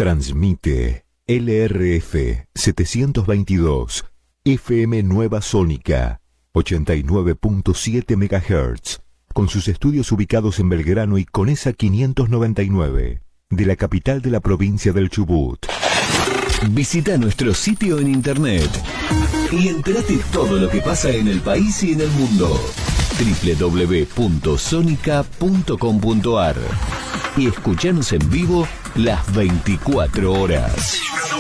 Transmite LRF 722, FM Nueva Sónica, 89.7 MHz, con sus estudios ubicados en Belgrano y Conesa 599, de la capital de la provincia del Chubut. Visita nuestro sitio en internet y entérate todo lo que pasa en el país y en el mundo. www.sonica.com.ar y escuchanos en vivo las 24 horas.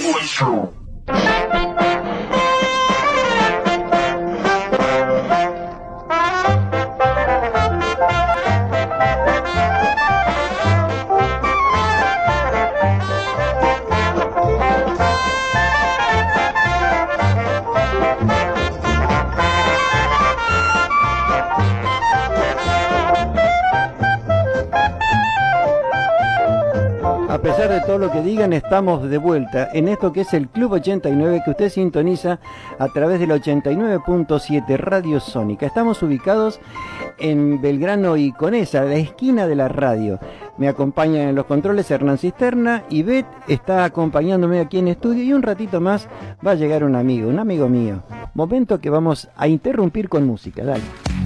A pesar de todo lo que digan, estamos de vuelta en esto que es el Club 89, que usted sintoniza a través del 89.7 Radio Sónica. Estamos ubicados en Belgrano y Conesa, la esquina de la radio. Me acompañan en los controles Hernán Cisterna y Beth está acompañándome aquí en estudio, y un ratito más va a llegar un amigo mío. Momento que vamos a interrumpir con música, dale.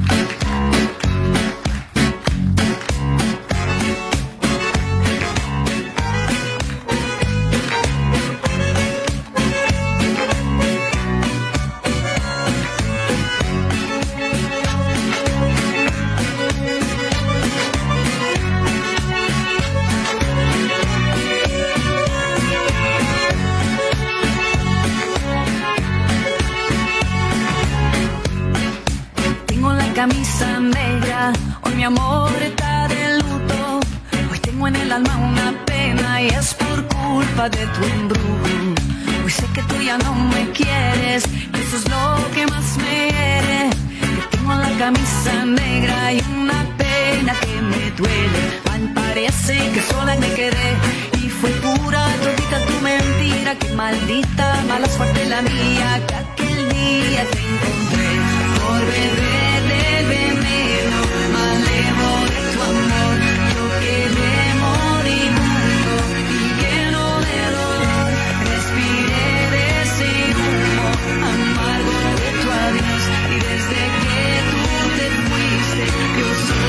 Camisa negra, hoy mi amor está de luto. Hoy tengo en el alma una pena y es por culpa de tu embrujo. Hoy sé que tú ya no me quieres, eso es lo que más me hiere. Que tengo la camisa negra y una pena que me duele. Mal parece que sola me quedé y fue pura todita tu mentira. Que maldita, mala suerte la mía, que aquel día te encontré por beber del veneno, malevo de tu amor. Yo quedé moribundo y lleno de dolor. Respiré de ese humo amargo de tu adiós. Y desde que tú te fuiste, yo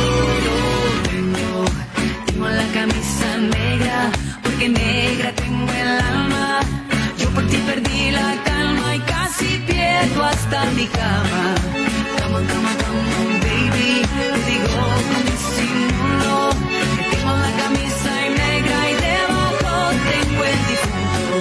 solo tengo la camisa negra, porque negra tengo el alma. Yo por ti perdí la calma y casi pierdo hasta mi cama. Come on, baby, te digo con disimulo que tengo la camisa negra y debajo tengo el difunto.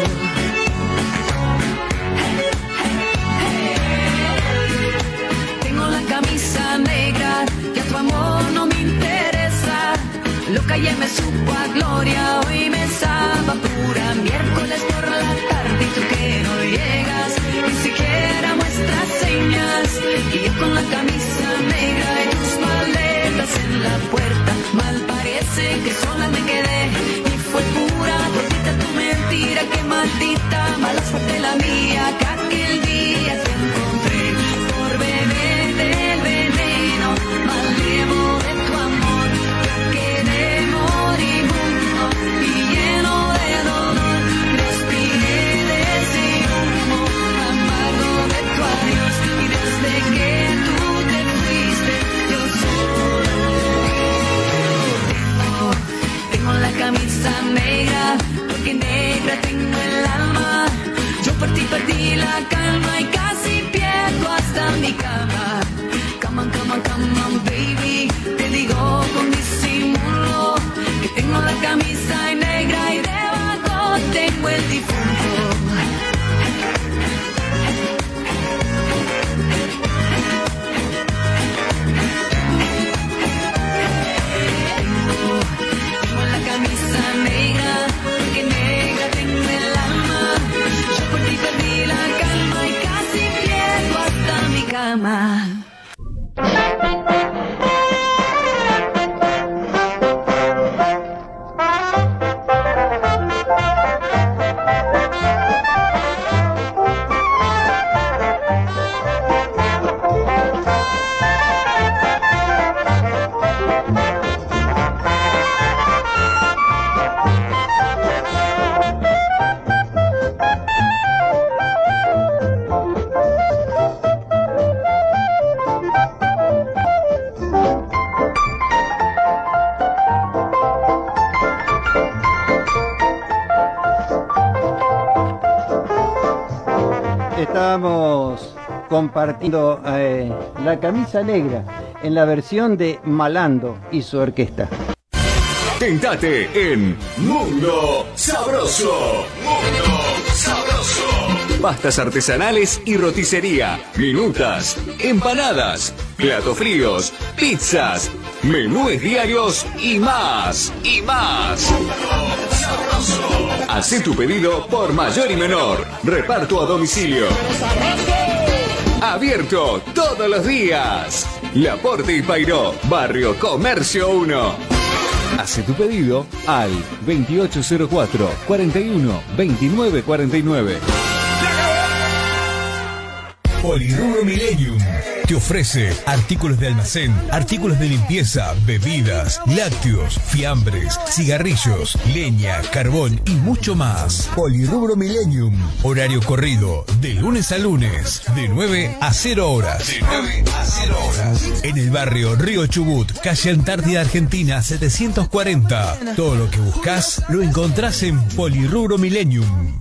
Tengo la camisa negra, ya tu amor no me interesa. Loca ya me supo a gloria, hoy me sabe a pura. Miércoles por la tarde y tú que no llegas, ni siquiera muestras señas. Y yo con la camisa negra y tus maletas en la puerta. Mal parece que sola me quedé y fue pura todita tu mentira. Que maldita, mala suerte la mía, que aquel día te encontré por beber del veneno, malevo de tu amor. Yo quedé moribundo y lleno de dolor. Respiré de ese humo amargo de tu adiós. Y desde que tú te fuiste, yo solo tengo la camisa negra, porque negra tengo el alma. Yo por ti perdí la calma y casi pierdo hasta mi cama. Come on, baby, te digo con disimulo que tengo la camisa negra y debajo tengo el difunto. Tengo la camisa negra, porque negra tengo el alma. Yo por ti perdí la calma y casi pierdo hasta mi cama. Estábamos compartiendo La Camisa Negra en la versión de Malando y su orquesta. Tentate en Mundo Sabroso. Mundo Sabroso. Pastas artesanales y roticería, minutas, empanadas, platos fríos, pizzas, menúes diarios y más. Y más. Hacé tu pedido por mayor y menor. Reparto a domicilio. Abierto todos los días. Laporte y Pairó, Barrio Comercio 1. Hace tu pedido al 2804 41 29 49. Polirrubro Millennium te ofrece artículos de almacén, artículos de limpieza, bebidas, lácteos, fiambres, cigarrillos, leña, carbón y mucho más. Polirrubro Millennium, horario corrido, de lunes a lunes, de 9 a 0 horas. De 9 a 0 horas. En el barrio Río Chubut, calle Antártida Argentina 740. Todo lo que buscas lo encontrás en Polirrubro Millennium.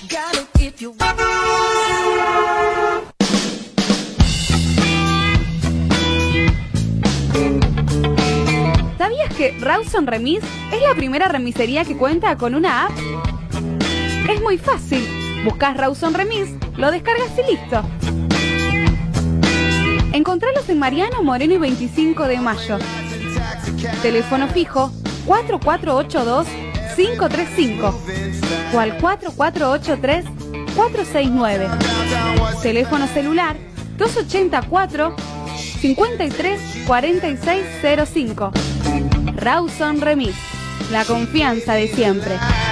¿Sabías que Rawson Remis es la primera remisería que cuenta con una app? Es muy fácil. Buscás Rawson Remis, lo descargas y listo. Encontralos en Mariano Moreno y 25 de Mayo. Teléfono fijo 4482-535 o al 4483-469. Teléfono celular 284-534605. Rawson Remis, la confianza de siempre.